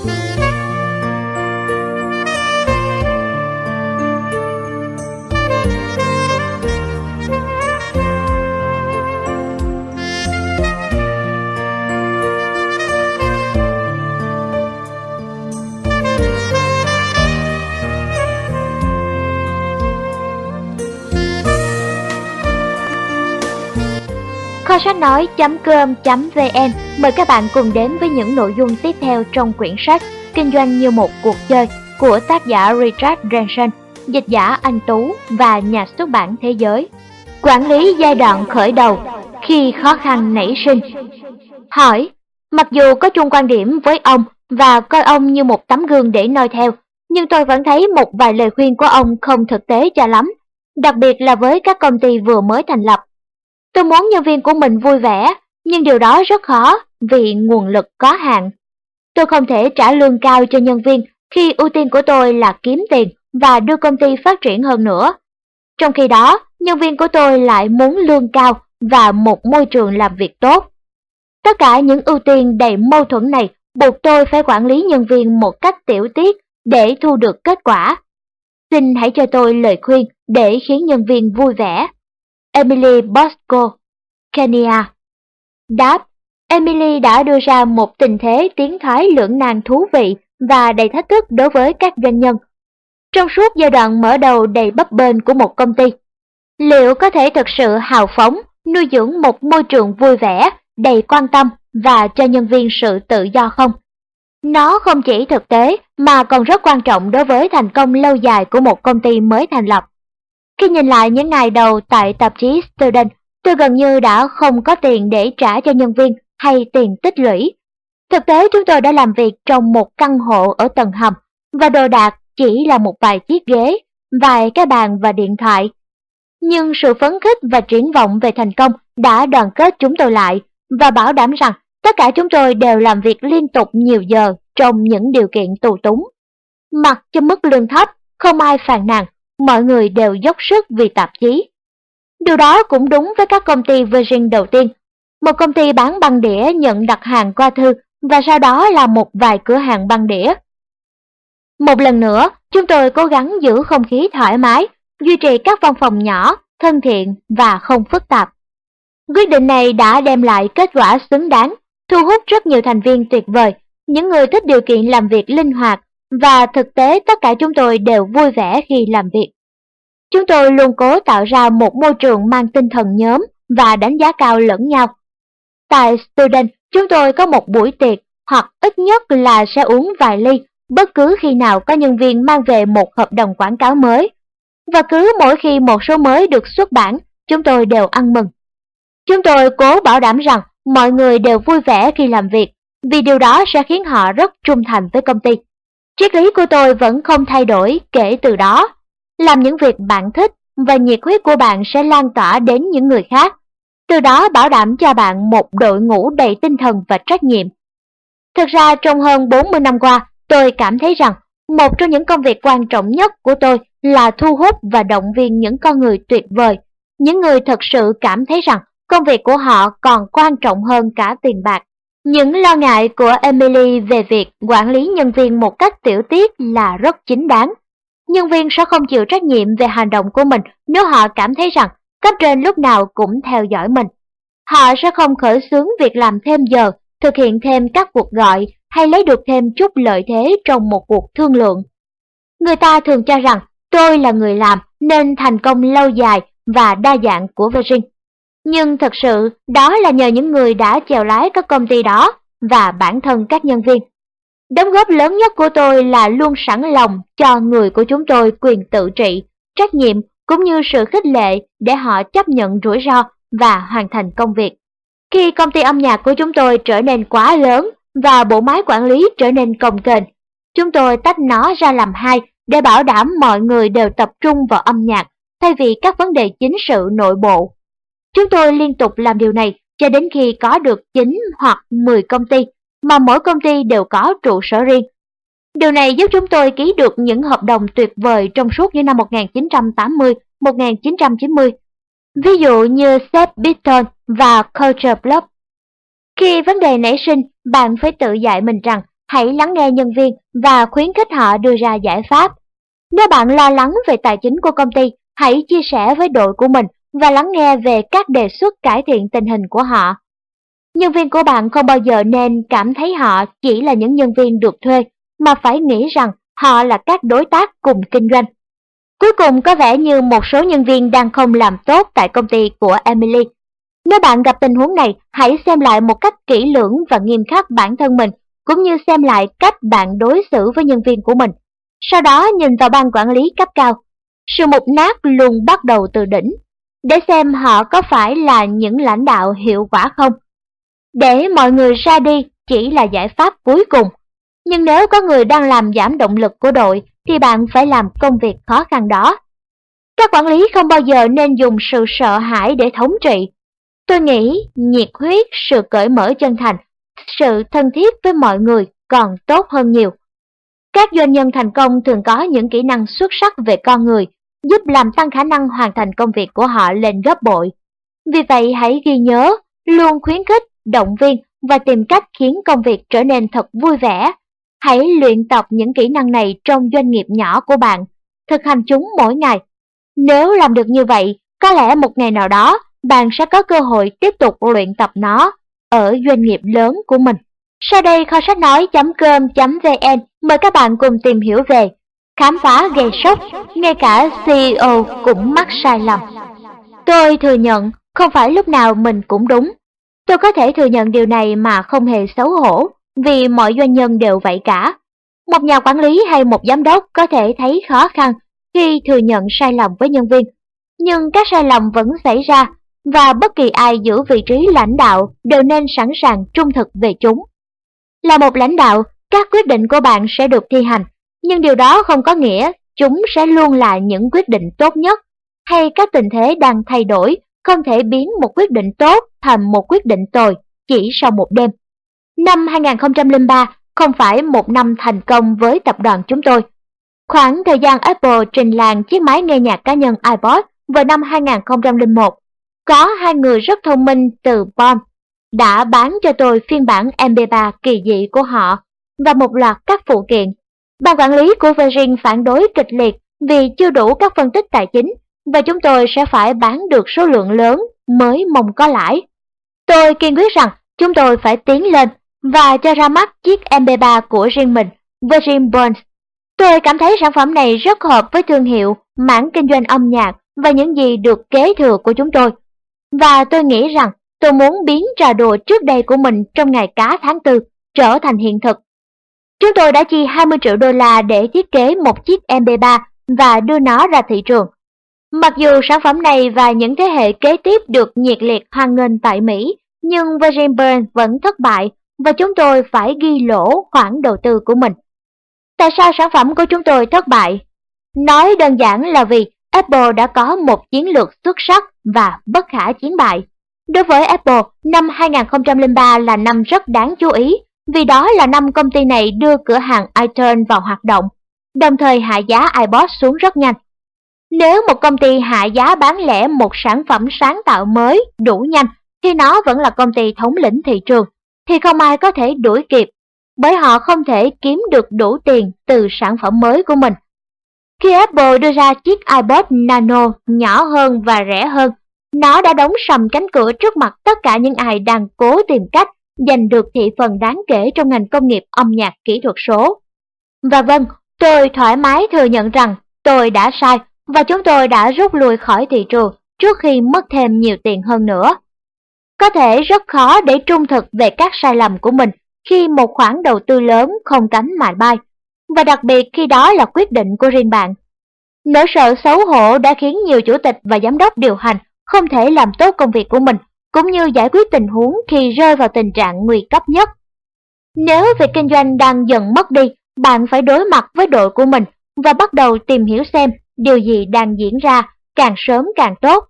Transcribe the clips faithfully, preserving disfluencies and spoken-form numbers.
Kho sách nói chấm com chấm vn mời các bạn cùng đến với những nội dung tiếp theo trong quyển sách Kinh doanh như một cuộc chơi của tác giả Richard Branson, dịch giả Anh Tú và nhà xuất bản Thế Giới. Quản lý giai đoạn khởi đầu khi khó khăn nảy sinh. Hỏi, mặc dù có chung quan điểm với ông và coi ông như một tấm gương để noi theo, nhưng tôi vẫn thấy một vài lời khuyên của ông không thực tế cho lắm, đặc biệt là với các công ty vừa mới thành lập. Tôi muốn nhân viên của mình vui vẻ, nhưng điều đó rất khó vì nguồn lực có hạn. Tôi không thể trả lương cao cho nhân viên khi ưu tiên của tôi là kiếm tiền và đưa công ty phát triển hơn nữa. Trong khi đó, nhân viên của tôi lại muốn lương cao và một môi trường làm việc tốt. Tất cả những ưu tiên đầy mâu thuẫn này buộc tôi phải quản lý nhân viên một cách tiểu tiết để thu được kết quả. Xin hãy cho tôi lời khuyên để khiến nhân viên vui vẻ. Emily Bosco, Kenya. Đáp, Emily đã đưa ra một tình thế tiến thoái lưỡng nan thú vị và đầy thách thức đối với các doanh nhân. Trong suốt giai đoạn mở đầu đầy bấp bênh của một công ty, liệu có thể thực sự hào phóng, nuôi dưỡng một môi trường vui vẻ, đầy quan tâm và cho nhân viên sự tự do không? Nó không chỉ thực tế mà còn rất quan trọng đối với thành công lâu dài của một công ty mới thành lập. Khi nhìn lại những ngày đầu tại tạp chí Student, tôi gần như đã không có tiền để trả cho nhân viên hay tiền tích lũy. Thực tế chúng tôi đã làm việc trong một căn hộ ở tầng hầm và đồ đạc chỉ là một vài chiếc ghế, vài cái bàn và điện thoại. Nhưng sự phấn khích và triển vọng về thành công đã đoàn kết chúng tôi lại và bảo đảm rằng tất cả chúng tôi đều làm việc liên tục nhiều giờ trong những điều kiện tù túng. Mặc cho mức lương thấp, không ai phàn nàn, mọi người đều dốc sức vì tạp chí. Điều đó cũng đúng với các công ty Virgin đầu tiên. Một công ty bán băng đĩa nhận đặt hàng qua thư và sau đó là một vài cửa hàng băng đĩa. Một lần nữa, chúng tôi cố gắng giữ không khí thoải mái, duy trì các văn phòng nhỏ, thân thiện và không phức tạp. Quyết định này đã đem lại kết quả xứng đáng, thu hút rất nhiều thành viên tuyệt vời, những người thích điều kiện làm việc linh hoạt, và thực tế tất cả chúng tôi đều vui vẻ khi làm việc. Chúng tôi luôn cố tạo ra một môi trường mang tinh thần nhóm và đánh giá cao lẫn nhau. Tại Student, chúng tôi có một buổi tiệc, hoặc ít nhất là sẽ uống vài ly bất cứ khi nào có nhân viên mang về một hợp đồng quảng cáo mới. Và cứ mỗi khi một số mới được xuất bản, chúng tôi đều ăn mừng. Chúng tôi cố bảo đảm rằng mọi người đều vui vẻ khi làm việc, vì điều đó sẽ khiến họ rất trung thành với công ty. Triết lý của tôi vẫn không thay đổi kể từ đó. Làm những việc bạn thích và nhiệt huyết của bạn sẽ lan tỏa đến những người khác. Từ đó bảo đảm cho bạn một đội ngũ đầy tinh thần và trách nhiệm. Thực ra trong hơn bốn mươi năm qua, tôi cảm thấy rằng một trong những công việc quan trọng nhất của tôi là thu hút và động viên những con người tuyệt vời, những người thật sự cảm thấy rằng công việc của họ còn quan trọng hơn cả tiền bạc. Những lo ngại của Emily về việc quản lý nhân viên một cách tiểu tiết là rất chính đáng. Nhân viên sẽ không chịu trách nhiệm về hành động của mình nếu họ cảm thấy rằng cấp trên lúc nào cũng theo dõi mình. Họ sẽ không khởi xướng việc làm thêm giờ, thực hiện thêm các cuộc gọi hay lấy được thêm chút lợi thế trong một cuộc thương lượng. Người ta thường cho rằng tôi là người làm nên thành công lâu dài và đa dạng của Virgin. Nhưng thật sự đó là nhờ những người đã chèo lái các công ty đó và bản thân các nhân viên. Đóng góp lớn nhất của tôi là luôn sẵn lòng cho người của chúng tôi quyền tự trị, trách nhiệm cũng như sự khích lệ để họ chấp nhận rủi ro và hoàn thành công việc. Khi công ty âm nhạc của chúng tôi trở nên quá lớn và bộ máy quản lý trở nên cồng kềnh, chúng tôi tách nó ra làm hai để bảo đảm mọi người đều tập trung vào âm nhạc thay vì các vấn đề chính sự nội bộ. Chúng tôi liên tục làm điều này cho đến khi có được chín hoặc mười công ty, mà mỗi công ty đều có trụ sở riêng. Điều này giúp chúng tôi ký được những hợp đồng tuyệt vời trong suốt những năm một nghìn chín trăm tám mươi đến một nghìn chín trăm chín mươi. Ví dụ như sếp Beaton và Culture Club. Khi vấn đề nảy sinh, bạn phải tự dạy mình rằng hãy lắng nghe nhân viên và khuyến khích họ đưa ra giải pháp. Nếu bạn lo lắng về tài chính của công ty, hãy chia sẻ với đội của mình và lắng nghe về các đề xuất cải thiện tình hình của họ. Nhân viên của bạn không bao giờ nên cảm thấy họ chỉ là những nhân viên được thuê, mà phải nghĩ rằng họ là các đối tác cùng kinh doanh. Cuối cùng, có vẻ như một số nhân viên đang không làm tốt tại công ty của Emily. Nếu bạn gặp tình huống này, hãy xem lại một cách kỹ lưỡng và nghiêm khắc bản thân mình, cũng như xem lại cách bạn đối xử với nhân viên của mình. Sau đó nhìn vào ban quản lý cấp cao. Sự mục nát luôn bắt đầu từ đỉnh, để xem họ có phải là những lãnh đạo hiệu quả không. Để mọi người ra đi chỉ là giải pháp cuối cùng. Nhưng nếu có người đang làm giảm động lực của đội, thì bạn phải làm công việc khó khăn đó. Các quản lý không bao giờ nên dùng sự sợ hãi để thống trị. Tôi nghĩ nhiệt huyết, sự cởi mở chân thành, sự thân thiết với mọi người còn tốt hơn nhiều. Các doanh nhân thành công thường có những kỹ năng xuất sắc về con người, giúp làm tăng khả năng hoàn thành công việc của họ lên gấp bội. Vì vậy hãy ghi nhớ, luôn khuyến khích, động viên và tìm cách khiến công việc trở nên thật vui vẻ. Hãy luyện tập những kỹ năng này trong doanh nghiệp nhỏ của bạn, thực hành chúng mỗi ngày. Nếu làm được như vậy, có lẽ một ngày nào đó bạn sẽ có cơ hội tiếp tục luyện tập nó ở doanh nghiệp lớn của mình. Sau đây kho sách nói chấm com chấm vn mời các bạn cùng tìm hiểu về khám phá gây sốc, ngay cả xê e ô cũng mắc sai lầm. Tôi thừa nhận không phải lúc nào mình cũng đúng. Tôi có thể thừa nhận điều này mà không hề xấu hổ, vì mọi doanh nhân đều vậy cả. Một nhà quản lý hay một giám đốc có thể thấy khó khăn khi thừa nhận sai lầm với nhân viên, nhưng các sai lầm vẫn xảy ra, và bất kỳ ai giữ vị trí lãnh đạo đều nên sẵn sàng trung thực về chúng. Là một lãnh đạo, các quyết định của bạn sẽ được thi hành, nhưng điều đó không có nghĩa chúng sẽ luôn là những quyết định tốt nhất, hay các tình thế đang thay đổi không thể biến một quyết định tốt thành một quyết định tồi chỉ sau một đêm. Năm hai nghìn không trăm lẻ ba không phải một năm thành công với tập đoàn chúng tôi. Khoảng thời gian Apple trình làng chiếc máy nghe nhạc cá nhân iPod vào năm hai nghìn không trăm lẻ một, có hai người rất thông minh từ Palm đã bán cho tôi phiên bản em pê ba kỳ dị của họ và một loạt các phụ kiện. Ban quản lý của Virgin phản đối kịch liệt vì chưa đủ các phân tích tài chính, và chúng tôi sẽ phải bán được số lượng lớn mới mong có lãi. Tôi kiên quyết rằng chúng tôi phải tiến lên và cho ra mắt chiếc em pê ba của riêng mình, Virgin Bones. Tôi cảm thấy sản phẩm này rất hợp với thương hiệu, mảng kinh doanh âm nhạc và những gì được kế thừa của chúng tôi. Và tôi nghĩ rằng tôi muốn biến trò đùa trước đây của mình trong ngày cá tháng tư trở thành hiện thực. Chúng tôi đã chi hai mươi triệu đô la để thiết kế một chiếc em pê ba và đưa nó ra thị trường. Mặc dù sản phẩm này và những thế hệ kế tiếp được nhiệt liệt hoan nghênh tại Mỹ, nhưng Virgin Burn vẫn thất bại và chúng tôi phải ghi lỗ khoản đầu tư của mình. Tại sao sản phẩm của chúng tôi thất bại? Nói đơn giản là vì Apple đã có một chiến lược xuất sắc và bất khả chiến bại. Đối với Apple, năm hai nghìn không trăm lẻ ba là năm rất đáng chú ý, vì đó là năm công ty này đưa cửa hàng iTunes vào hoạt động, đồng thời hạ giá iPod xuống rất nhanh. Nếu một công ty hạ giá bán lẻ một sản phẩm sáng tạo mới đủ nhanh khi nó vẫn là công ty thống lĩnh thị trường, thì không ai có thể đuổi kịp, bởi họ không thể kiếm được đủ tiền từ sản phẩm mới của mình. Khi Apple đưa ra chiếc iPod Nano nhỏ hơn và rẻ hơn, nó đã đóng sầm cánh cửa trước mặt tất cả những ai đang cố tìm cách giành được thị phần đáng kể trong ngành công nghiệp âm nhạc kỹ thuật số. Và vâng, tôi thoải mái thừa nhận rằng tôi đã sai và chúng tôi đã rút lui khỏi thị trường trước khi mất thêm nhiều tiền hơn nữa. Có thể rất khó để trung thực về các sai lầm của mình khi một khoản đầu tư lớn không cánh mà bay, và đặc biệt khi đó là quyết định của riêng bạn. Nỗi sợ xấu hổ đã khiến nhiều chủ tịch và giám đốc điều hành không thể làm tốt công việc của mình, cũng như giải quyết tình huống khi rơi vào tình trạng nguy cấp nhất. Nếu việc kinh doanh đang dần mất đi, bạn phải đối mặt với đội của mình và bắt đầu tìm hiểu xem điều gì đang diễn ra, càng sớm càng tốt.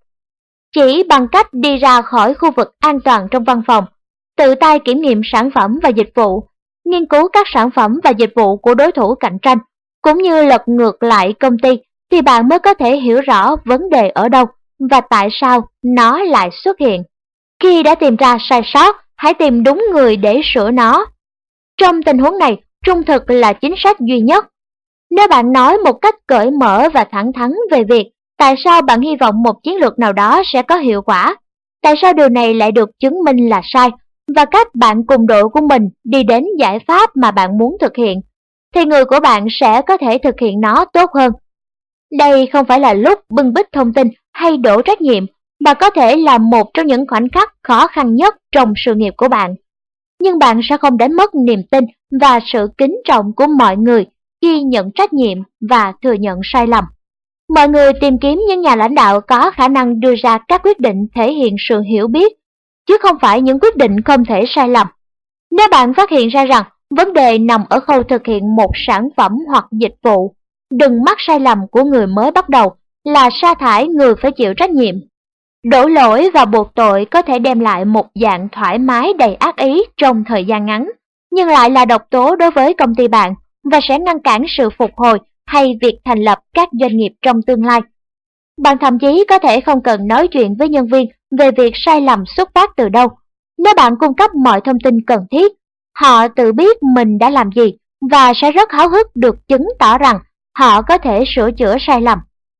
Chỉ bằng cách đi ra khỏi khu vực an toàn trong văn phòng, tự tay kiểm nghiệm sản phẩm và dịch vụ, nghiên cứu các sản phẩm và dịch vụ của đối thủ cạnh tranh, cũng như lật ngược lại công ty, thì bạn mới có thể hiểu rõ vấn đề ở đâu và tại sao nó lại xuất hiện. Khi đã tìm ra sai sót, hãy tìm đúng người để sửa nó. Trong tình huống này, trung thực là chính sách duy nhất. Nếu bạn nói một cách cởi mở và thẳng thắn về việc tại sao bạn hy vọng một chiến lược nào đó sẽ có hiệu quả, tại sao điều này lại được chứng minh là sai, và cách bạn cùng đội của mình đi đến giải pháp mà bạn muốn thực hiện, thì người của bạn sẽ có thể thực hiện nó tốt hơn. Đây không phải là lúc bưng bít thông tin hay đổ trách nhiệm, mà có thể là một trong những khoảnh khắc khó khăn nhất trong sự nghiệp của bạn. Nhưng bạn sẽ không đánh mất niềm tin và sự kính trọng của mọi người khi nhận trách nhiệm và thừa nhận sai lầm. Mọi người tìm kiếm những nhà lãnh đạo có khả năng đưa ra các quyết định thể hiện sự hiểu biết, chứ không phải những quyết định không thể sai lầm. Nếu bạn phát hiện ra rằng vấn đề nằm ở khâu thực hiện một sản phẩm hoặc dịch vụ, đừng mắc sai lầm của người mới bắt đầu là sa thải người phải chịu trách nhiệm. Đổ lỗi và buộc tội có thể đem lại một dạng thoải mái đầy ác ý trong thời gian ngắn, nhưng lại là độc tố đối với công ty bạn và sẽ ngăn cản sự phục hồi hay việc thành lập các doanh nghiệp trong tương lai. Bạn thậm chí có thể không cần nói chuyện với nhân viên về việc sai lầm xuất phát từ đâu. Nếu bạn cung cấp mọi thông tin cần thiết, họ tự biết mình đã làm gì và sẽ rất háo hức được chứng tỏ rằng họ có thể sửa chữa sai lầm.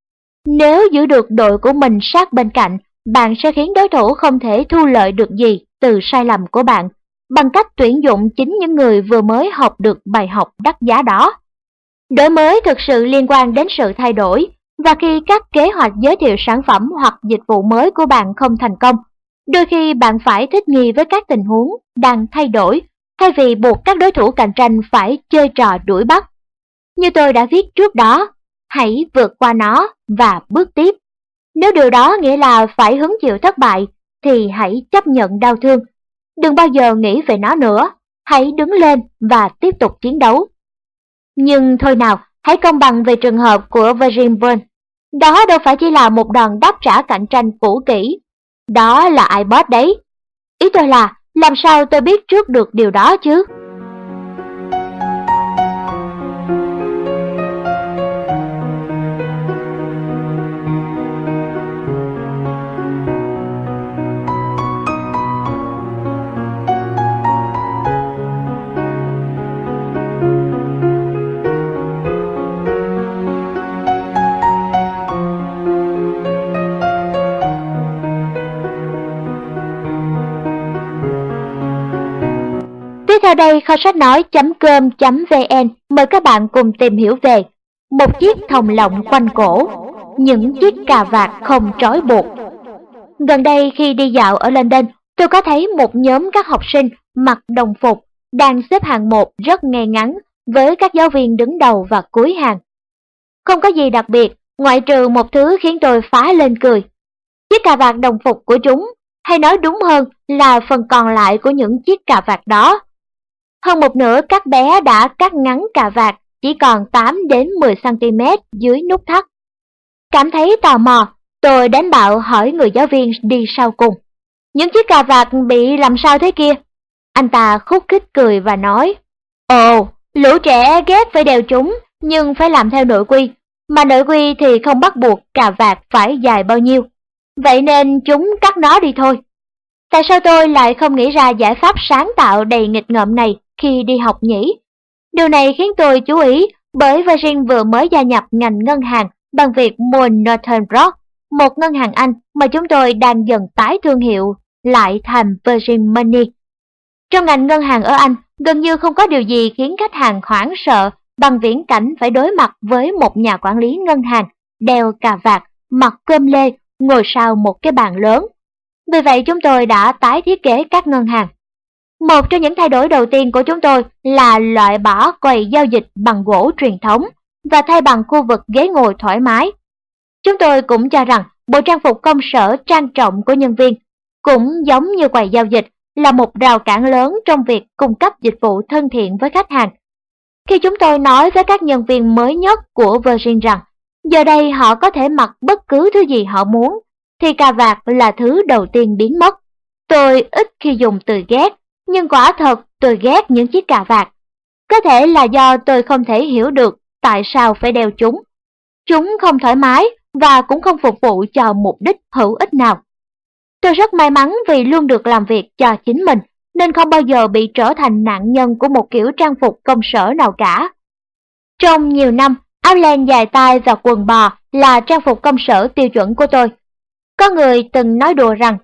Nếu giữ được đội của mình sát bên cạnh, bạn sẽ khiến đối thủ không thể thu lợi được gì từ sai lầm của bạn, bằng cách tuyển dụng chính những người vừa mới học được bài học đắt giá đó. Đổi mới thực sự liên quan đến sự thay đổi, và khi các kế hoạch giới thiệu sản phẩm hoặc dịch vụ mới của bạn không thành công, đôi khi bạn phải thích nghi với các tình huống đang thay đổi, thay vì buộc các đối thủ cạnh tranh phải chơi trò đuổi bắt. Như tôi đã viết trước đó, hãy vượt qua nó và bước tiếp. Nếu điều đó nghĩa là phải hứng chịu thất bại, thì hãy chấp nhận đau thương. Đừng bao giờ nghĩ về nó nữa, hãy đứng lên và tiếp tục chiến đấu. Nhưng thôi nào, hãy công bằng về trường hợp của Virgin Burn. Đó đâu phải chỉ là một đòn đáp trả cạnh tranh cũ kỹ. Đó là iPod đấy. Ý tôi là, làm sao tôi biết trước được điều đó chứ? Tiếp theo đây, kho sách nói chấm com chấm vn mời các bạn cùng tìm hiểu về một chiếc thòng lọng quanh cổ, những chiếc cà vạt không trói buộc. Gần đây khi đi dạo ở London, tôi có thấy một nhóm các học sinh mặc đồng phục đang xếp hàng một rất ngay ngắn với các giáo viên đứng đầu và cuối hàng. Không có gì đặc biệt, ngoại trừ một thứ khiến tôi phá lên cười. Chiếc cà vạt đồng phục của chúng, hay nói đúng hơn là phần còn lại của những chiếc cà vạt đó. Hơn một nửa các bé đã cắt ngắn cà vạt chỉ còn tám đến mười xăng ti mét dưới nút thắt. Cảm thấy tò mò, tôi đánh bạo hỏi người giáo viên đi sau cùng: những chiếc cà vạt bị làm sao thế kia? Anh ta khúc khích cười và nói: ồ, lũ trẻ ghét phải đeo chúng, nhưng phải làm theo nội quy, mà nội quy thì không bắt buộc cà vạt phải dài bao nhiêu. Vậy nên chúng cắt nó đi thôi. Tại sao tôi lại không nghĩ ra giải pháp sáng tạo đầy nghịch ngợm này khi đi học nhỉ? Điều này khiến tôi chú ý bởi Virgin vừa mới gia nhập ngành ngân hàng bằng việc mua Northern Rock, một ngân hàng Anh mà chúng tôi đang dần tái thương hiệu lại thành Virgin Money. Trong ngành ngân hàng ở Anh, gần như không có điều gì khiến khách hàng hoảng sợ bằng viễn cảnh phải đối mặt với một nhà quản lý ngân hàng đeo cà vạt, mặc cơm lê, ngồi sau một cái bàn lớn. Vì vậy chúng tôi đã tái thiết kế các ngân hàng. Một trong những thay đổi đầu tiên của chúng tôi là loại bỏ quầy giao dịch bằng gỗ truyền thống và thay bằng khu vực ghế ngồi thoải mái. Chúng tôi cũng cho rằng bộ trang phục công sở trang trọng của nhân viên, cũng giống như quầy giao dịch, là một rào cản lớn trong việc cung cấp dịch vụ thân thiện với khách hàng. Khi chúng tôi nói với các nhân viên mới nhất của Virgin rằng giờ đây họ có thể mặc bất cứ thứ gì họ muốn, thì cà vạt là thứ đầu tiên biến mất. Tôi ít khi dùng từ ghét, nhưng quả thật tôi ghét những chiếc cà vạt. Có thể là do tôi không thể hiểu được tại sao phải đeo chúng. Chúng không thoải mái và cũng không phục vụ cho mục đích hữu ích nào. Tôi rất may mắn vì luôn được làm việc cho chính mình, nên không bao giờ bị trở thành nạn nhân của một kiểu trang phục công sở nào cả. Trong nhiều năm, áo len dài tay và quần bò là trang phục công sở tiêu chuẩn của tôi. Có người từng nói đùa rằng,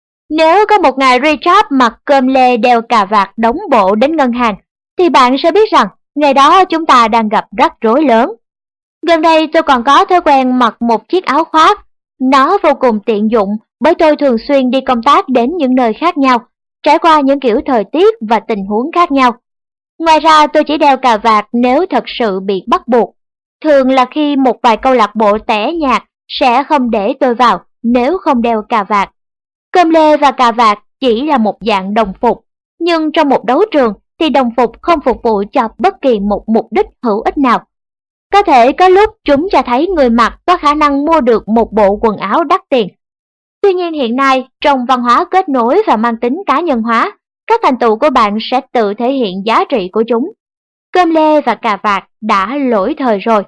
nếu có một ngày Richard mặc cơm lê đeo cà vạt đóng bộ đến ngân hàng, thì bạn sẽ biết rằng ngày đó chúng ta đang gặp rắc rối lớn. Gần đây tôi còn có thói quen mặc một chiếc áo khoác. Nó vô cùng tiện dụng bởi tôi thường xuyên đi công tác đến những nơi khác nhau, trải qua những kiểu thời tiết và tình huống khác nhau. Ngoài ra tôi chỉ đeo cà vạt nếu thật sự bị bắt buộc. Thường là khi một vài câu lạc bộ tẻ nhạt sẽ không để tôi vào nếu không đeo cà vạt. Cơm lê và cà vạt chỉ là một dạng đồng phục, nhưng trong một đấu trường thì đồng phục không phục vụ cho bất kỳ một mục đích hữu ích nào. Có thể có lúc chúng cho thấy người mặc có khả năng mua được một bộ quần áo đắt tiền. Tuy nhiên hiện nay, trong văn hóa kết nối và mang tính cá nhân hóa, các thành tựu của bạn sẽ tự thể hiện giá trị của chúng. Cơm lê và cà vạt đã lỗi thời rồi.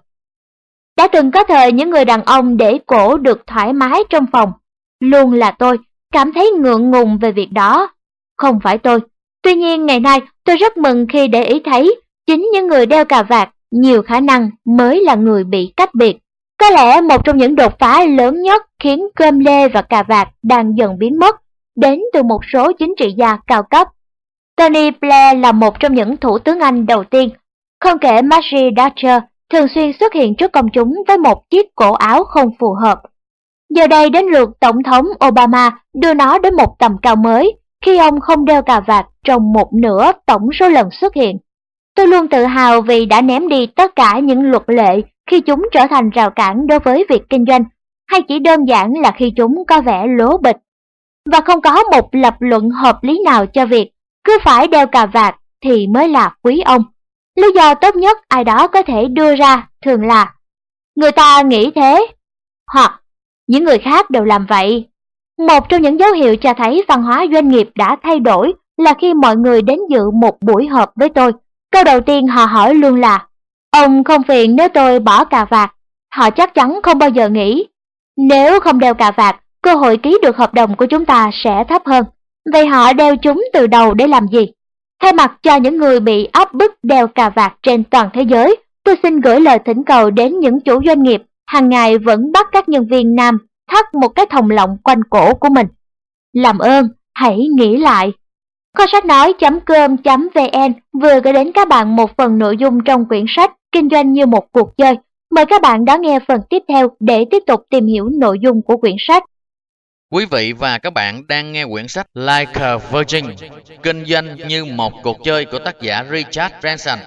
Đã từng có thời những người đàn ông để cổ được thoải mái trong phòng. Luôn là tôi, cảm thấy ngượng ngùng về việc đó. Không phải tôi. Tuy nhiên ngày nay tôi rất mừng khi để ý thấy chính những người đeo cà vạt nhiều khả năng mới là người bị cách biệt. Có lẽ một trong những đột phá lớn nhất khiến cơm lê và cà vạt đang dần biến mất đến từ một số chính trị gia cao cấp. Tony Blair là một trong những thủ tướng Anh đầu tiên, không kể Margaret Thatcher thường xuyên xuất hiện trước công chúng với một chiếc cổ áo không phù hợp. Giờ đây đến lượt Tổng thống Obama đưa nó đến một tầm cao mới khi ông không đeo cà vạt trong một nửa tổng số lần xuất hiện. Tôi luôn tự hào vì đã ném đi tất cả những luật lệ khi chúng trở thành rào cản đối với việc kinh doanh, hay chỉ đơn giản là khi chúng có vẻ lố bịch. Và không có một lập luận hợp lý nào cho việc cứ phải đeo cà vạt thì mới là quý ông. Lý do tốt nhất ai đó có thể đưa ra thường là người ta nghĩ thế, hoặc những người khác đều làm vậy. Một trong những dấu hiệu cho thấy văn hóa doanh nghiệp đã thay đổi là khi mọi người đến dự một buổi họp với tôi, câu đầu tiên họ hỏi luôn là, ông không phiền nếu tôi bỏ cà vạt? Họ chắc chắn không bao giờ nghĩ, nếu không đeo cà vạt, cơ hội ký được hợp đồng của chúng ta sẽ thấp hơn. Vậy họ đeo chúng từ đầu để làm gì? Thay mặt cho những người bị áp bức đeo cà vạt trên toàn thế giới, tôi xin gửi lời thỉnh cầu đến những chủ doanh nghiệp hàng ngày vẫn bắt các nhân viên nam thắt một cái thòng lọng quanh cổ của mình. Làm ơn, hãy nghĩ lại. Kho sách nói.com.vn vừa gửi đến các bạn một phần nội dung trong quyển sách Kinh doanh như một cuộc chơi. Mời các bạn đón nghe phần tiếp theo để tiếp tục tìm hiểu nội dung của quyển sách. Quý vị và các bạn đang nghe quyển sách Like a Virgin, Kinh doanh như một cuộc chơi của tác giả Richard Branson.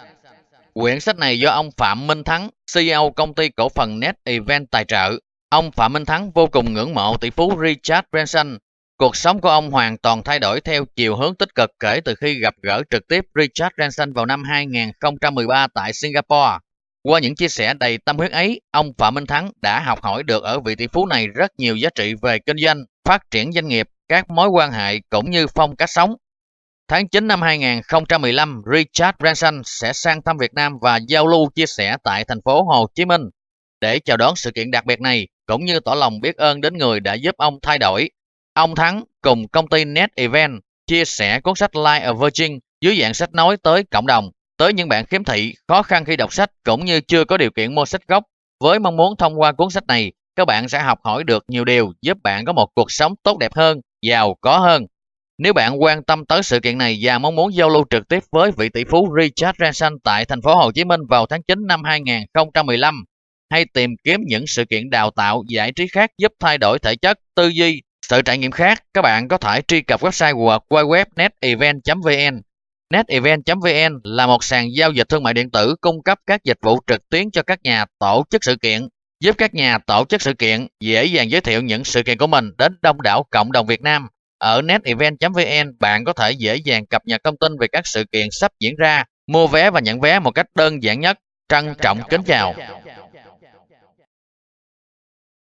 Quyển sách này do ông Phạm Minh Thắng, xê e ô công ty cổ phần Net Event tài trợ. Ông Phạm Minh Thắng vô cùng ngưỡng mộ tỷ phú Richard Branson. Cuộc sống của ông hoàn toàn thay đổi theo chiều hướng tích cực kể từ khi gặp gỡ trực tiếp Richard Branson vào năm hai nghìn không trăm mười ba tại Singapore. Qua những chia sẻ đầy tâm huyết ấy, ông Phạm Minh Thắng đã học hỏi được ở vị tỷ phú này rất nhiều giá trị về kinh doanh, phát triển doanh nghiệp, các mối quan hệ cũng như phong cách sống. Tháng chín năm hai nghìn không trăm mười lăm, Richard Branson sẽ sang thăm Việt Nam và giao lưu chia sẻ tại thành phố Hồ Chí Minh. Để chào đón sự kiện đặc biệt này, cũng như tỏ lòng biết ơn đến người đã giúp ông thay đổi, ông Thắng cùng công ty Net Event chia sẻ cuốn sách Like a Virgin dưới dạng sách nói tới cộng đồng, tới những bạn khiếm thị, khó khăn khi đọc sách cũng như chưa có điều kiện mua sách gốc. Với mong muốn thông qua cuốn sách này, các bạn sẽ học hỏi được nhiều điều giúp bạn có một cuộc sống tốt đẹp hơn, giàu có hơn. Nếu bạn quan tâm tới sự kiện này và mong muốn giao lưu trực tiếp với vị tỷ phú Richard Branson tại thành phố Hồ Chí Minh vào tháng chín năm hai nghìn không trăm mười lăm, hay tìm kiếm những sự kiện đào tạo giải trí khác giúp thay đổi thể chất, tư duy, sự trải nghiệm khác, các bạn có thể truy cập website hoặc qua web netevent chấm vn. netevent chấm vn là một sàn giao dịch thương mại điện tử cung cấp các dịch vụ trực tuyến cho các nhà tổ chức sự kiện, giúp các nhà tổ chức sự kiện dễ dàng giới thiệu những sự kiện của mình đến đông đảo cộng đồng Việt Nam. Ở netevent chấm vn, bạn có thể dễ dàng cập nhật thông tin về các sự kiện sắp diễn ra, mua vé và nhận vé một cách đơn giản nhất. Trân trọng kính chào.